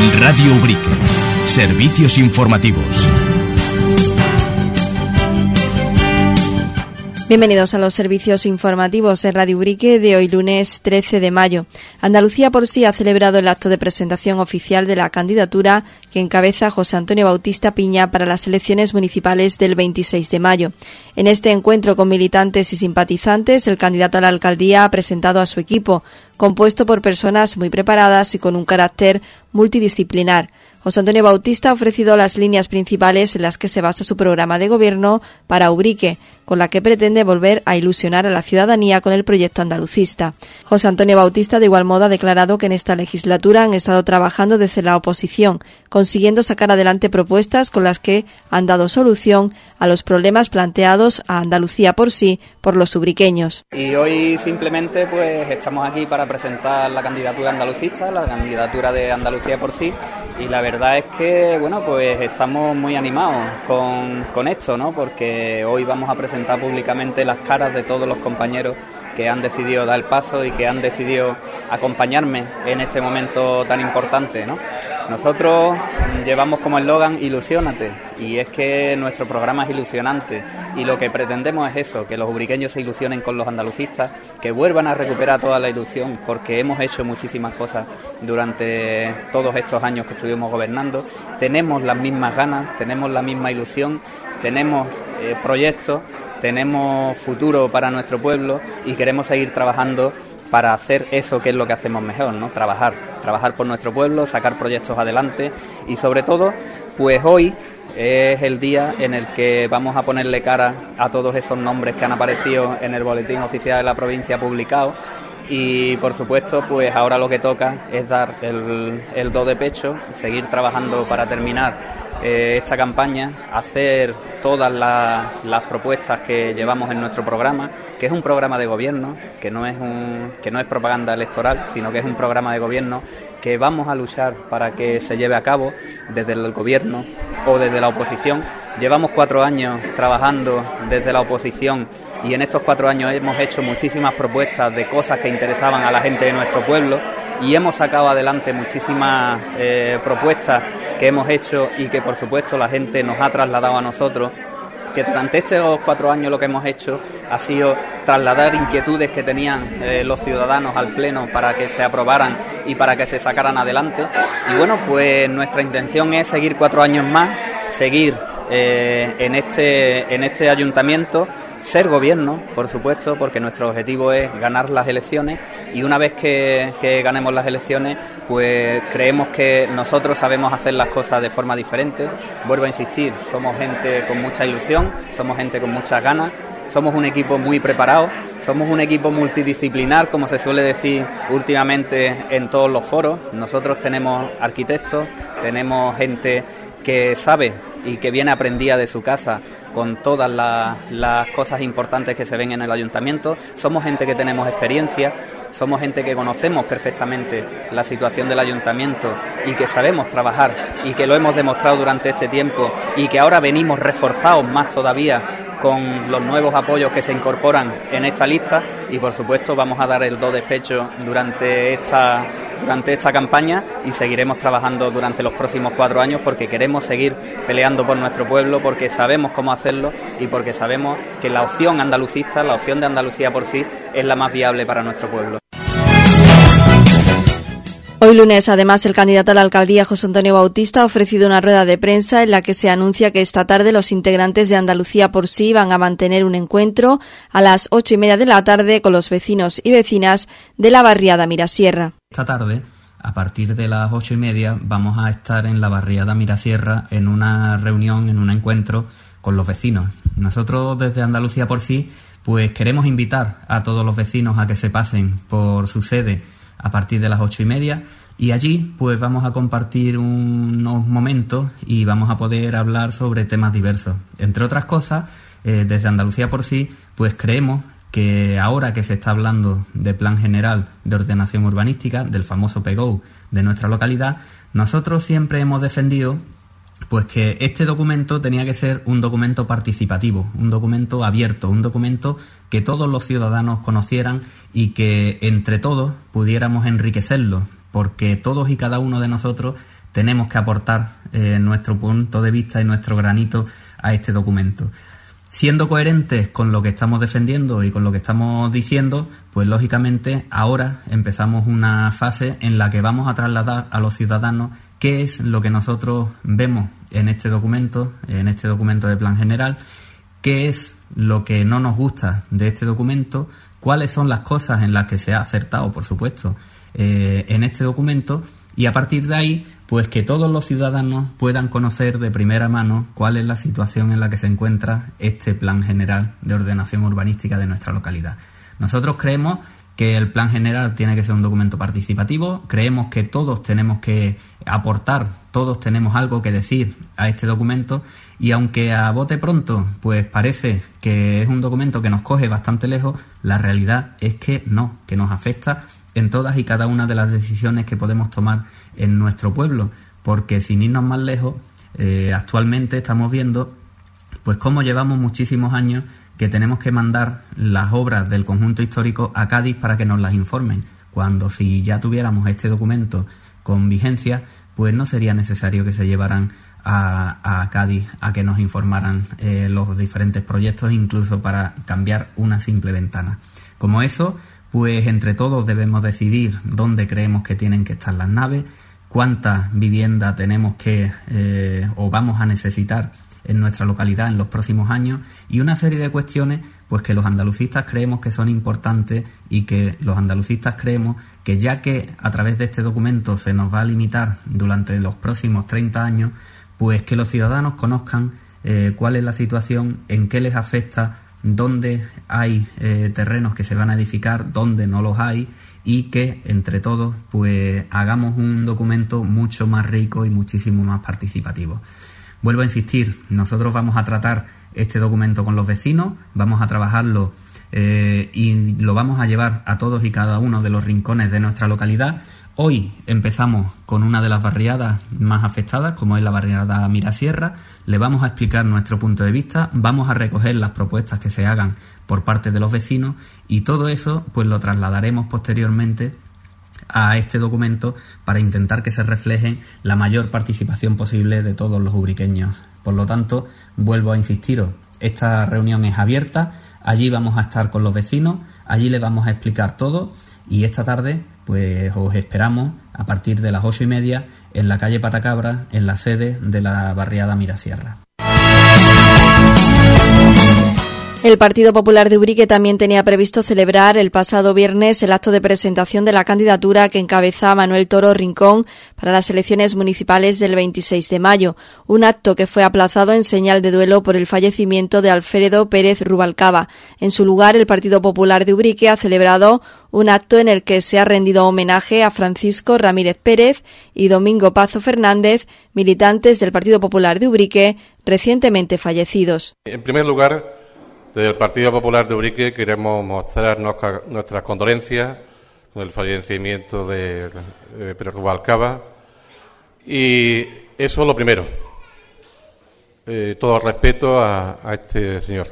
Radio Ubrique. Servicios informativos. Bienvenidos a los servicios informativos en Radio Ubrique de hoy lunes 13 de mayo. Andalucía por sí ha celebrado el acto de presentación oficial de la candidatura que encabeza José Antonio Bautista Piña para las elecciones municipales del 26 de mayo. En este encuentro con militantes y simpatizantes, el candidato a la alcaldía ha presentado a su equipo, compuesto por personas muy preparadas y con un carácter multidisciplinar. José Antonio Bautista ha ofrecido las líneas principales en las que se basa su programa de gobierno para Ubrique, con la que pretende volver a ilusionar a la ciudadanía con el proyecto andalucista. José Antonio Bautista, de igual modo, ha declarado que en esta legislatura han estado trabajando desde la oposición, consiguiendo sacar adelante propuestas con las que han dado solución a los problemas planteados a Andalucía por sí por los ubriqueños. Y hoy simplemente pues estamos aquí para presentar la candidatura andalucista, la candidatura de Andalucía por sí. Y la verdad es que, bueno, pues estamos muy animados con esto, ¿no? Porque hoy vamos a presentar públicamente las caras de todos los compañeros que han decidido dar el paso y que han decidido acompañarme en este momento tan importante, ¿no? Nosotros llevamos como eslogan Ilusiónate, y es que nuestro programa es ilusionante y lo que pretendemos es eso, que los ubriqueños se ilusionen con los andalucistas, que vuelvan a recuperar toda la ilusión, porque hemos hecho muchísimas cosas durante todos estos años que estuvimos gobernando, tenemos las mismas ganas, tenemos la misma ilusión, tenemos proyectos, tenemos futuro para nuestro pueblo y queremos seguir trabajando para hacer eso que es lo que hacemos mejor, ¿no? Trabajar por nuestro pueblo, sacar proyectos adelante y sobre todo, pues hoy es el día en el que vamos a ponerle cara a todos esos nombres que han aparecido en el boletín oficial de la provincia publicado y por supuesto, pues ahora lo que toca es dar el do de pecho, seguir trabajando para terminar esta campaña, hacer todas las propuestas que llevamos en nuestro programa, que es un programa de gobierno, que no es propaganda electoral, sino que es un programa de gobierno que vamos a luchar para que se lleve a cabo desde el gobierno o desde la oposición. Llevamos 4 años trabajando desde la oposición y en estos 4 años hemos hecho muchísimas propuestas de cosas que interesaban a la gente de nuestro pueblo y hemos sacado adelante muchísimas propuestas que hemos hecho y que por supuesto la gente nos ha trasladado a nosotros, que durante estos 4 años lo que hemos hecho ha sido trasladar inquietudes que tenían los ciudadanos al Pleno para que se aprobaran y para que se sacaran adelante. Y bueno, pues nuestra intención es seguir 4 años más, seguir en este ayuntamiento, ser gobierno, por supuesto, porque nuestro objetivo es ganar las elecciones y una vez que ganemos las elecciones, pues creemos que nosotros sabemos hacer las cosas de forma diferente. Vuelvo a insistir, somos gente con mucha ilusión, somos gente con muchas ganas, somos un equipo muy preparado, somos un equipo multidisciplinar, como se suele decir últimamente en todos los foros. Nosotros tenemos arquitectos, tenemos gente que sabe y que viene aprendida de su casa con todas las cosas importantes que se ven en el ayuntamiento. Somos gente que tenemos experiencia, somos gente que conocemos perfectamente la situación del ayuntamiento y que sabemos trabajar y que lo hemos demostrado durante este tiempo y que ahora venimos reforzados más todavía con los nuevos apoyos que se incorporan en esta lista y por supuesto vamos a dar el do de pecho durante esta campaña y seguiremos trabajando durante los próximos 4 años porque queremos seguir peleando por nuestro pueblo, porque sabemos cómo hacerlo y porque sabemos que la opción andalucista, la opción de Andalucía por sí, es la más viable para nuestro pueblo. Hoy lunes, además, el candidato a la alcaldía, José Antonio Bautista, ha ofrecido una rueda de prensa en la que se anuncia que esta tarde los integrantes de Andalucía por sí van a mantener un encuentro a las 8:30 de la tarde con los vecinos y vecinas de la barriada Mirasierra. Esta tarde, a partir de las 8:30, vamos a estar en la barriada Mirasierra en una reunión, en un encuentro con los vecinos. Nosotros desde Andalucía por sí, pues queremos invitar a todos los vecinos a que se pasen por su sede a partir de las 8:30 y allí pues vamos a compartir unos momentos y vamos a poder hablar sobre temas diversos. Entre otras cosas, desde Andalucía por sí, pues creemos que ahora que se está hablando de Plan General de Ordenación Urbanística, del famoso PGOU de nuestra localidad, nosotros siempre hemos defendido pues que este documento tenía que ser un documento participativo, un documento abierto, un documento que todos los ciudadanos conocieran y que entre todos pudiéramos enriquecerlo porque todos y cada uno de nosotros tenemos que aportar nuestro punto de vista y nuestro granito a este documento. Siendo coherentes con lo que estamos defendiendo y con lo que estamos diciendo, pues lógicamente ahora empezamos una fase en la que vamos a trasladar a los ciudadanos qué es lo que nosotros vemos en este documento de Plan General, qué es lo que no nos gusta de este documento, cuáles son las cosas en las que se ha acertado, por supuesto, en este documento, y a partir de ahí, pues que todos los ciudadanos puedan conocer de primera mano cuál es la situación en la que se encuentra este Plan General de Ordenación Urbanística de nuestra localidad. Nosotros creemos que el Plan General tiene que ser un documento participativo, creemos que todos tenemos que aportar, todos tenemos algo que decir a este documento, y aunque a bote pronto pues parece que es un documento que nos coge bastante lejos, la realidad es que no, que nos afecta en todas y cada una de las decisiones que podemos tomar en nuestro pueblo, porque sin irnos más lejos, actualmente estamos viendo pues cómo llevamos muchísimos años que tenemos que mandar las obras del conjunto histórico a Cádiz para que nos las informen, cuando si ya tuviéramos este documento con vigencia, pues no sería necesario que se llevaran a Cádiz a que nos informaran los diferentes proyectos, incluso para cambiar una simple ventana. Como eso, pues entre todos debemos decidir dónde creemos que tienen que estar las naves, cuántas viviendas tenemos que o vamos a necesitar en nuestra localidad en los próximos años, y una serie de cuestiones pues que los andalucistas creemos que son importantes, y que los andalucistas creemos que, ya que a través de este documento se nos va a limitar durante los próximos 30 años, pues que los ciudadanos conozcan cuál es la situación, en qué les afecta, dónde hay terrenos que se van a edificar, dónde no los hay, y que entre todos pues hagamos un documento mucho más rico y muchísimo más participativo. Vuelvo a insistir, nosotros vamos a tratar este documento con los vecinos, vamos a trabajarlo y lo vamos a llevar a todos y cada uno de los rincones de nuestra localidad. Hoy empezamos con una de las barriadas más afectadas, como es la barriada Mirasierra. Le vamos a explicar nuestro punto de vista, vamos a recoger las propuestas que se hagan por parte de los vecinos, y todo eso pues lo trasladaremos posteriormente a este documento para intentar que se refleje la mayor participación posible de todos los ubriqueños. Por lo tanto, vuelvo a insistiros, esta reunión es abierta, allí vamos a estar con los vecinos, allí les vamos a explicar todo, y esta tarde pues os esperamos a partir de las 8:30 en la calle Patacabra, en la sede de la barriada Mirasierra. El Partido Popular de Ubrique también tenía previsto celebrar el pasado viernes el acto de presentación de la candidatura que encabeza Manuel Toro Rincón para las elecciones municipales del 26 de mayo, un acto que fue aplazado en señal de duelo por el fallecimiento de Alfredo Pérez Rubalcaba. En su lugar, el Partido Popular de Ubrique ha celebrado un acto en el que se ha rendido homenaje a Francisco Ramírez Pérez y Domingo Pazo Fernández, militantes del Partido Popular de Ubrique recientemente fallecidos. En primer lugar, desde el Partido Popular de Ubrique queremos mostrar nuestras condolencias con el fallecimiento de Pérez Rubalcaba, y eso es lo primero. Todo respeto a este señor.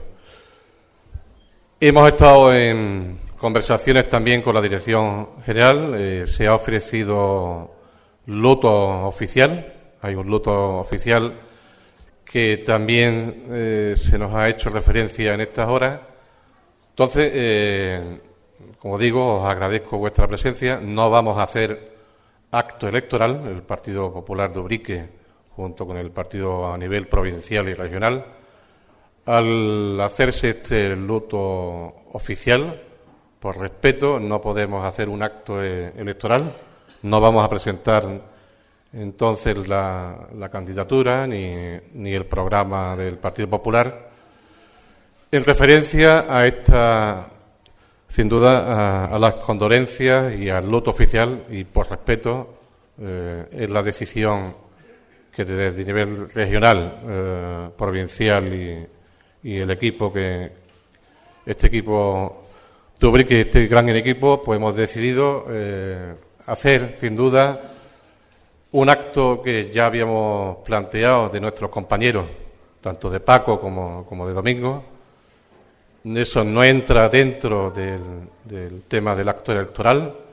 Hemos estado en conversaciones también con la Dirección General, se ha ofrecido luto oficial, hay un luto oficial que también se nos ha hecho referencia en estas horas. Entonces, como digo, os agradezco vuestra presencia. No vamos a hacer acto electoral, el Partido Popular de Ubrique, junto con el partido a nivel provincial y regional. Al hacerse este luto oficial, por respeto, no podemos hacer un acto electoral. No vamos a presentar entonces la candidatura ni el programa del Partido Popular. En referencia a esta, sin duda, a las condolencias y al luto oficial, y por respeto, es la decisión que desde nivel regional, provincial y el equipo este equipo de Ubrique, este gran equipo, pues hemos decidido hacer, sin duda, un acto que ya habíamos planteado de nuestros compañeros, tanto de Paco como de Domingo. Eso no entra dentro del tema del acto electoral,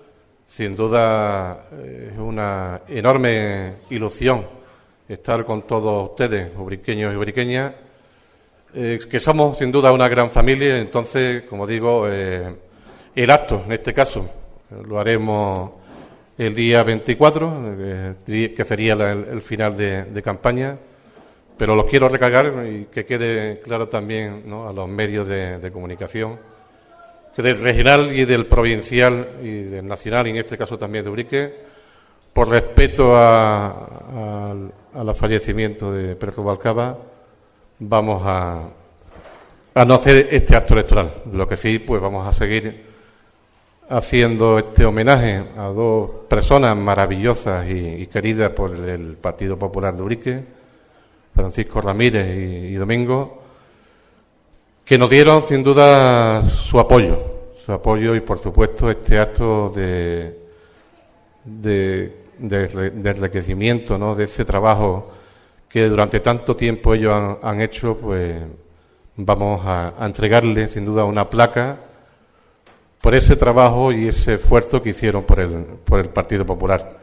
Sin duda es una enorme ilusión estar con todos ustedes, ubriqueños y ubriqueñas, que somos sin duda una gran familia. Entonces, como digo, el acto, en este caso, lo haremos el día 24, que sería el final de campaña, pero lo quiero recalcar y que quede claro también, ¿no?, a los medios de comunicación, que del regional y del provincial y del nacional, y en este caso también de Ubrique, por respeto al fallecimiento de Pedro Rubalcaba, vamos a no hacer este acto electoral. Lo que sí, pues vamos a seguir haciendo este homenaje a dos personas maravillosas y queridas por el Partido Popular de Ubrique, Francisco Ramírez y Domingo, que nos dieron sin duda su apoyo y por supuesto este acto de enriquecimiento, ¿no?, de ese trabajo que durante tanto tiempo ellos han hecho. Pues vamos a entregarle sin duda una placa por ese trabajo y ese esfuerzo que hicieron por el Partido Popular.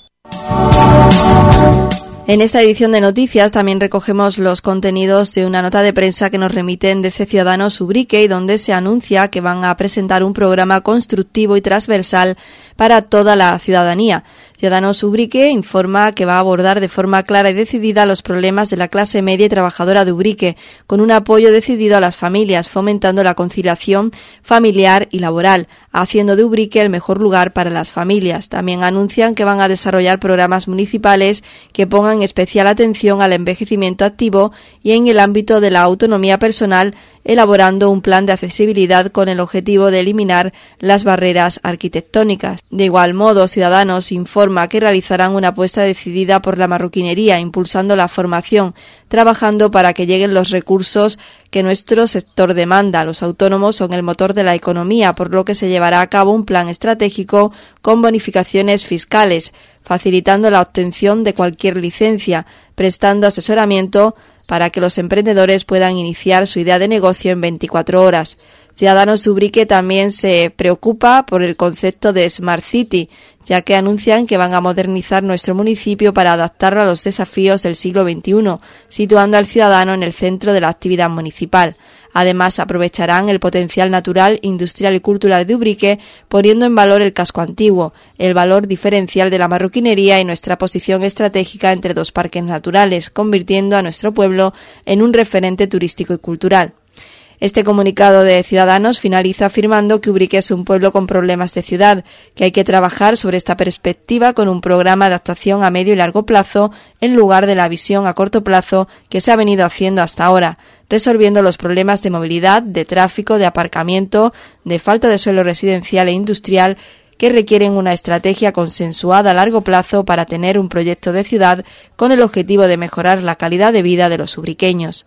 En esta edición de noticias también recogemos los contenidos de una nota de prensa que nos remiten desde Ciudadanos Ubrique y donde se anuncia que van a presentar un programa constructivo y transversal para toda la ciudadanía. Ciudadanos Ubrique informa que va a abordar de forma clara y decidida los problemas de la clase media y trabajadora de Ubrique, con un apoyo decidido a las familias, fomentando la conciliación familiar y laboral, haciendo de Ubrique el mejor lugar para las familias. También anuncian que van a desarrollar programas municipales que pongan especial atención al envejecimiento activo y en el ámbito de la autonomía personal, elaborando un plan de accesibilidad con el objetivo de eliminar las barreras arquitectónicas. De igual modo, Ciudadanos informa que realizarán una apuesta decidida por la marroquinería, impulsando la formación, trabajando para que lleguen los recursos que nuestro sector demanda. Los autónomos son el motor de la economía, por lo que se llevará a cabo un plan estratégico con bonificaciones fiscales, facilitando la obtención de cualquier licencia, prestando asesoramiento para que los emprendedores puedan iniciar su idea de negocio en 24 horas. Ciudadanos Ubrique también se preocupa por el concepto de Smart City, ya que anuncian que van a modernizar nuestro municipio para adaptarlo a los desafíos del siglo XXI, situando al ciudadano en el centro de la actividad municipal. Además, aprovecharán el potencial natural, industrial y cultural de Ubrique, poniendo en valor el casco antiguo, el valor diferencial de la marroquinería y nuestra posición estratégica entre dos parques naturales, convirtiendo a nuestro pueblo en un referente turístico y cultural. Este comunicado de Ciudadanos finaliza afirmando que Ubrique es un pueblo con problemas de ciudad, que hay que trabajar sobre esta perspectiva con un programa de actuación a medio y largo plazo en lugar de la visión a corto plazo que se ha venido haciendo hasta ahora, resolviendo los problemas de movilidad, de tráfico, de aparcamiento, de falta de suelo residencial e industrial, que requieren una estrategia consensuada a largo plazo para tener un proyecto de ciudad con el objetivo de mejorar la calidad de vida de los ubriqueños.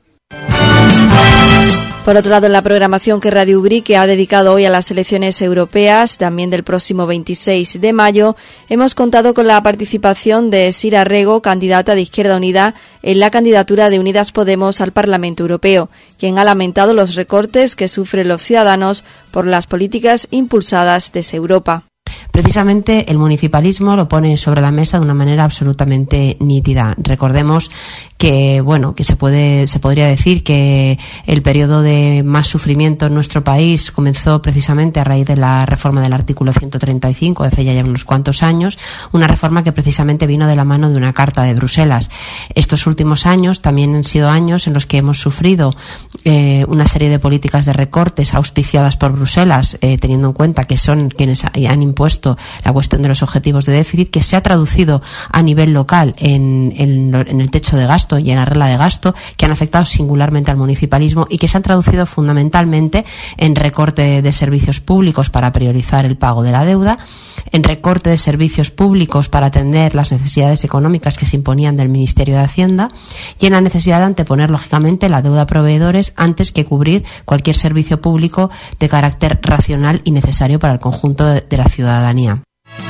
Por otro lado, en la programación que Radio Ubrique ha dedicado hoy a las elecciones europeas, también del próximo 26 de mayo, hemos contado con la participación de Sira Rego, candidata de Izquierda Unida, en la candidatura de Unidas Podemos al Parlamento Europeo, quien ha lamentado los recortes que sufren los ciudadanos por las políticas impulsadas desde Europa. Precisamente el municipalismo lo pone sobre la mesa de una manera absolutamente nítida. Recordemos que, que se podría decir que el periodo de más sufrimiento en nuestro país comenzó precisamente a raíz de la reforma del artículo 135, hace ya unos cuantos años, una reforma que precisamente vino de la mano de una carta de Bruselas. Estos últimos años también han sido años en los que hemos sufrido una serie de políticas de recortes auspiciadas por Bruselas, teniendo en cuenta que son quienes han impuesto la cuestión de los objetivos de déficit, que se ha traducido a nivel local en el techo de gasto y en la regla de gasto, que han afectado singularmente al municipalismo y que se han traducido fundamentalmente en recorte de servicios públicos para priorizar el pago de la deuda, en recorte de servicios públicos para atender las necesidades económicas que se imponían del Ministerio de Hacienda y en la necesidad de anteponer lógicamente la deuda a proveedores antes que cubrir cualquier servicio público de carácter racional y necesario para el conjunto de la ciudadanía.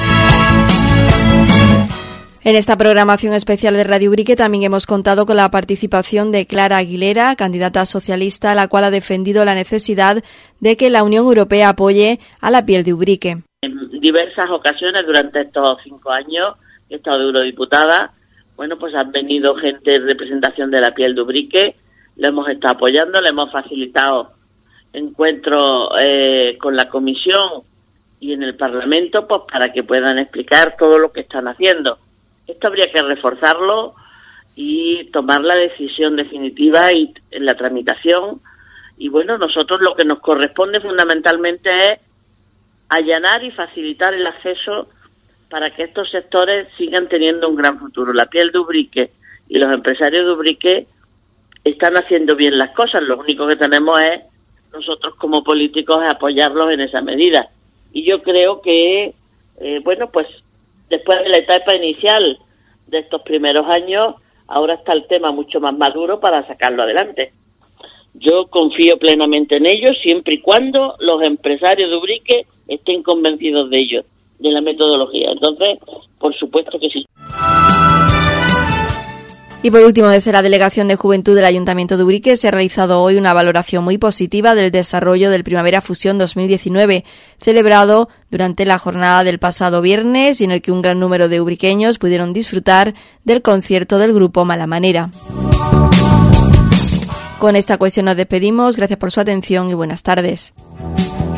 En esta programación especial de Radio Ubrique también hemos contado con la participación de Clara Aguilera, candidata socialista, la cual ha defendido la necesidad de que la Unión Europea apoye a la piel de Ubrique. En diversas ocasiones durante estos 5 años he estado de eurodiputada, bueno, pues han venido gente en representación de la piel de Ubrique, le hemos estado apoyando, le hemos facilitado encuentros con la comisión y en el Parlamento, pues para que puedan explicar todo lo que están haciendo. Esto habría que reforzarlo y tomar la decisión definitiva y en la tramitación. Y bueno, nosotros lo que nos corresponde fundamentalmente es allanar y facilitar el acceso para que estos sectores sigan teniendo un gran futuro. La piel de Ubrique y los empresarios de Ubrique están haciendo bien las cosas. Lo único que tenemos es nosotros como políticos apoyarlos en esa medida. Y yo creo que, bueno, pues después de la etapa inicial de estos primeros años, ahora está el tema mucho más maduro para sacarlo adelante. Yo confío plenamente en ellos, siempre y cuando los empresarios de Ubrique estén convencidos de ello, de la metodología. Entonces, por supuesto que sí. Y por último, desde la Delegación de Juventud del Ayuntamiento de Ubrique se ha realizado hoy una valoración muy positiva del desarrollo del Primavera Fusión 2019, celebrado durante la jornada del pasado viernes y en el que un gran número de ubriqueños pudieron disfrutar del concierto del grupo Mala Manera. Con esta cuestión nos despedimos. Gracias por su atención y buenas tardes.